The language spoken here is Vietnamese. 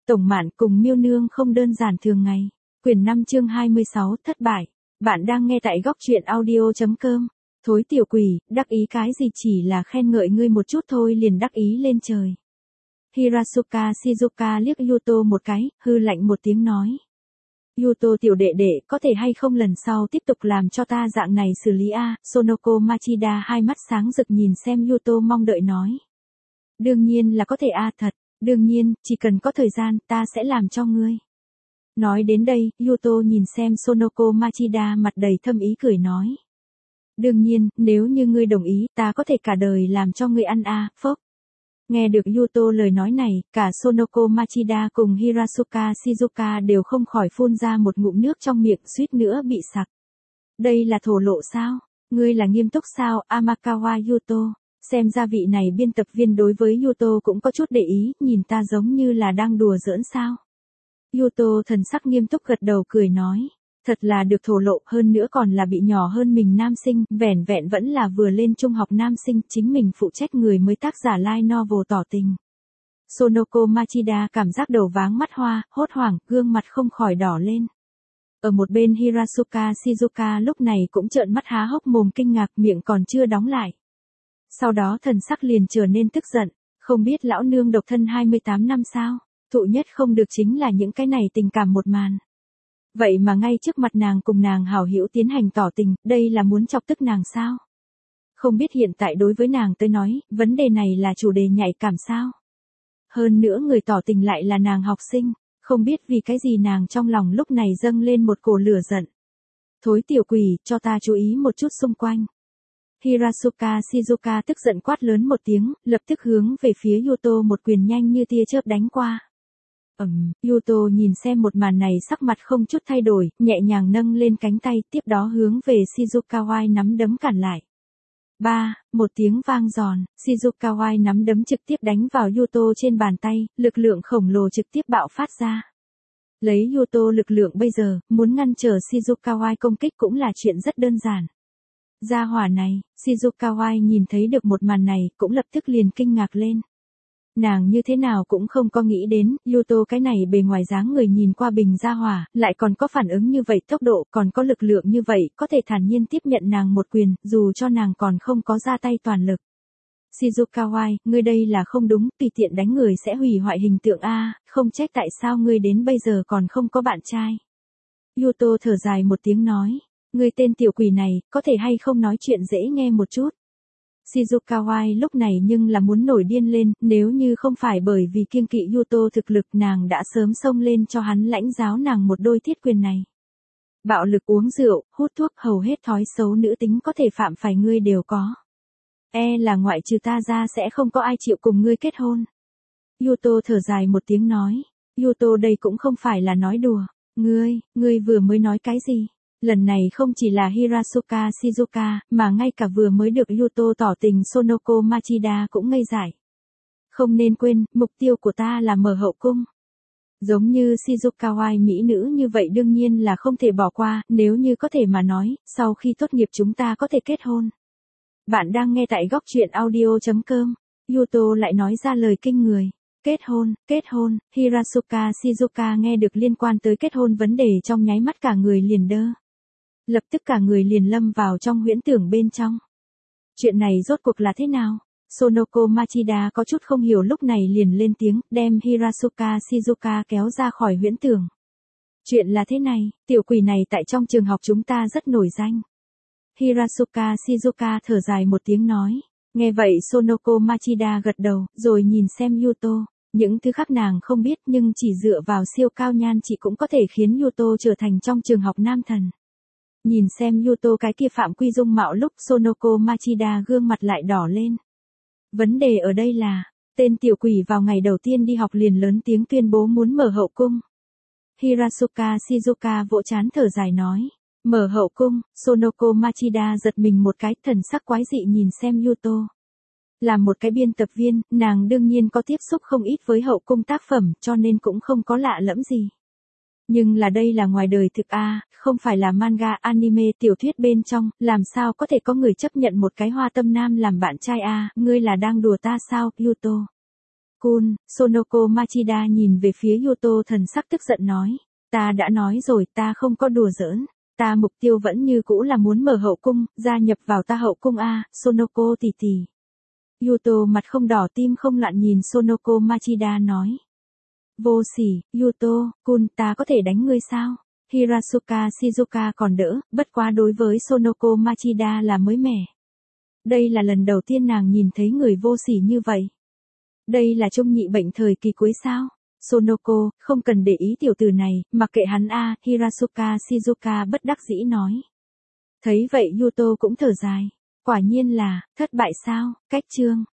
Tổng Mạn cùng Miêu Nương không đơn giản thường ngày. Quyển 5 chương 26 thất bại. Bạn đang nghe tại góc truyện audio.com. Thối tiểu quỷ, đắc ý cái gì, chỉ là khen ngợi ngươi một chút thôi liền đắc ý lên trời. Hirasuka Shizuka liếc Yuto một cái, hư lạnh một tiếng nói. Yuto tiểu đệ đệ, có thể hay không lần sau tiếp tục làm cho ta dạng này xử lý a? Sonoko Machida hai mắt sáng rực nhìn xem Yuto mong đợi nói. Đương nhiên là có thể a, thật, đương nhiên, chỉ cần có thời gian ta sẽ làm cho ngươi. Nói đến đây, Yuto nhìn xem Sonoko Machida mặt đầy thâm ý cười nói. Đương nhiên, nếu như ngươi đồng ý, ta có thể cả đời làm cho ngươi ăn a, phốc. Nghe được Yuto lời nói này, cả Sonoko Machida cùng Hirasuka Shizuka đều không khỏi phun ra một ngụm nước trong miệng, suýt nữa bị sặc. Đây là thổ lộ sao? Ngươi là nghiêm túc sao, Amakawa Yuto? Xem ra vị này biên tập viên đối với Yuto cũng có chút để ý, nhìn ta giống như là đang đùa giỡn sao? Yuto thần sắc nghiêm túc gật đầu cười nói. Thật là được thổ lộ, hơn nữa còn là bị nhỏ hơn mình nam sinh, vẻn vẹn vẫn là vừa lên trung học nam sinh, chính mình phụ trách người mới tác giả light novel tỏ tình. Sonoko Machida cảm giác đầu váng mắt hoa, hốt hoảng, gương mặt không khỏi đỏ lên. Ở một bên Hirasuka Shizuka lúc này cũng trợn mắt há hốc mồm kinh ngạc, miệng còn chưa đóng lại. Sau đó thần sắc liền trở nên tức giận, không biết lão nương độc thân 28 năm sao, thụ nhất không được chính là những cái này tình cảm một màn. Vậy mà ngay trước mặt nàng cùng nàng hảo hữu tiến hành tỏ tình, đây là muốn chọc tức nàng sao? Không biết hiện tại đối với nàng tới nói, vấn đề này là chủ đề nhạy cảm sao? Hơn nữa người tỏ tình lại là nàng học sinh, không biết vì cái gì nàng trong lòng lúc này dâng lên một cổ lửa giận. Thối tiểu quỷ, cho ta chú ý một chút xung quanh. Hirasuka Shizuka tức giận quát lớn một tiếng, lập tức hướng về phía Yuto một quyền nhanh như tia chớp đánh qua. Yuto nhìn xem một màn này sắc mặt không chút thay đổi, nhẹ nhàng nâng lên cánh tay, tiếp đó hướng về Shizuka nắm đấm cản lại. Một tiếng vang giòn, Shizuka nắm đấm trực tiếp đánh vào Yuto trên bàn tay, lực lượng khổng lồ trực tiếp bạo phát ra. Lấy Yuto lực lượng bây giờ, muốn ngăn trở Shizuka công kích cũng là chuyện rất đơn giản. Gia hỏa này, Shizuka nhìn thấy được một màn này, cũng lập tức liền kinh ngạc lên. Nàng như thế nào cũng không có nghĩ đến, Yuto cái này bề ngoài dáng người nhìn qua bình gia hỏa, lại còn có phản ứng như vậy, tốc độ, còn có lực lượng như vậy, có thể thản nhiên tiếp nhận nàng một quyền, dù cho nàng còn không có ra tay toàn lực. Shizuka, ngươi đây là không đúng, tùy tiện đánh người sẽ hủy hoại hình tượng a, không trách tại sao ngươi đến bây giờ còn không có bạn trai. Yuto thở dài một tiếng nói, ngươi tên tiểu quỷ này, có thể hay không nói chuyện dễ nghe một chút. Shizuka lúc này nhưng là muốn nổi điên lên, nếu như không phải bởi vì kiêng kỵ Yuto thực lực nàng đã sớm xông lên cho hắn lãnh giáo nàng một đôi thiết quyền này. Bạo lực uống rượu, hút thuốc, hầu hết thói xấu nữ tính có thể phạm phải ngươi đều có. Là ngoại trừ ta ra sẽ không có ai chịu cùng ngươi kết hôn. Yuto thở dài một tiếng nói, Yuto đây cũng không phải là nói đùa, ngươi vừa mới nói cái gì? Lần này không chỉ là Hirasuka Shizuka, mà ngay cả vừa mới được Yuto tỏ tình Sonoko Machida cũng ngây dại. Không nên quên, mục tiêu của ta là mở hậu cung. Giống như Shizuka mỹ nữ như vậy đương nhiên là không thể bỏ qua, nếu như có thể mà nói, sau khi tốt nghiệp chúng ta có thể kết hôn. Bạn đang nghe tại góc truyện audio.com, Yuto lại nói ra lời kinh người. Kết hôn, Hirasuka Shizuka nghe được liên quan tới kết hôn vấn đề trong nháy mắt cả người liền đơ. Lập tức cả người liền lâm vào trong huyễn tưởng bên trong. Chuyện này rốt cuộc là thế nào? Sonoko Machida có chút không hiểu lúc này liền lên tiếng, đem Hirasuka Shizuka kéo ra khỏi huyễn tưởng. Chuyện là thế này, tiểu quỷ này tại trong trường học chúng ta rất nổi danh. Hirasuka Shizuka thở dài một tiếng nói. Nghe vậy Sonoko Machida gật đầu, rồi nhìn xem Yuto. Những thứ khác nàng không biết nhưng chỉ dựa vào siêu cao nhan chị cũng có thể khiến Yuto trở thành trong trường học nam thần. Nhìn xem Yuto cái kia phạm quy dung mạo lúc Sonoko Machida gương mặt lại đỏ lên. Vấn đề ở đây là, tên tiểu quỷ vào ngày đầu tiên đi học liền lớn tiếng tuyên bố muốn mở hậu cung. Hirasuka Shizuka vỗ trán thở dài nói. Mở hậu cung, Sonoko Machida giật mình một cái, thần sắc quái dị nhìn xem Yuto. Là một cái biên tập viên, nàng đương nhiên có tiếp xúc không ít với hậu cung tác phẩm, cho nên cũng không có lạ lẫm gì. Nhưng là đây là ngoài đời thực không phải là manga, anime, tiểu thuyết bên trong, làm sao có thể có người chấp nhận một cái hoa tâm nam làm bạn trai ngươi là đang đùa ta sao, Yuto? Kun, Sonoko Machida nhìn về phía Yuto thần sắc tức giận nói. Ta đã nói rồi, ta không có đùa giỡn. Ta mục tiêu vẫn như cũ là muốn mở hậu cung, gia nhập vào ta hậu cung a, Sonoko tỷ tỷ. Yuto mặt không đỏ tim không loạn nhìn Sonoko Machida nói. Vô sỉ, Yuto, Kun, ta có thể đánh ngươi sao? Hirasuka Shizuka còn đỡ, bất quá đối với Sonoko Machida là mới mẻ. Đây là lần đầu tiên nàng nhìn thấy người vô sỉ như vậy. Đây là trung nhị bệnh thời kỳ cuối sao? Sonoko, không cần để ý tiểu tử này, mặc kệ hắn a, Hirasuka Shizuka bất đắc dĩ nói. Thấy vậy Yuto cũng thở dài. Quả nhiên là, thất bại sao, cách chương.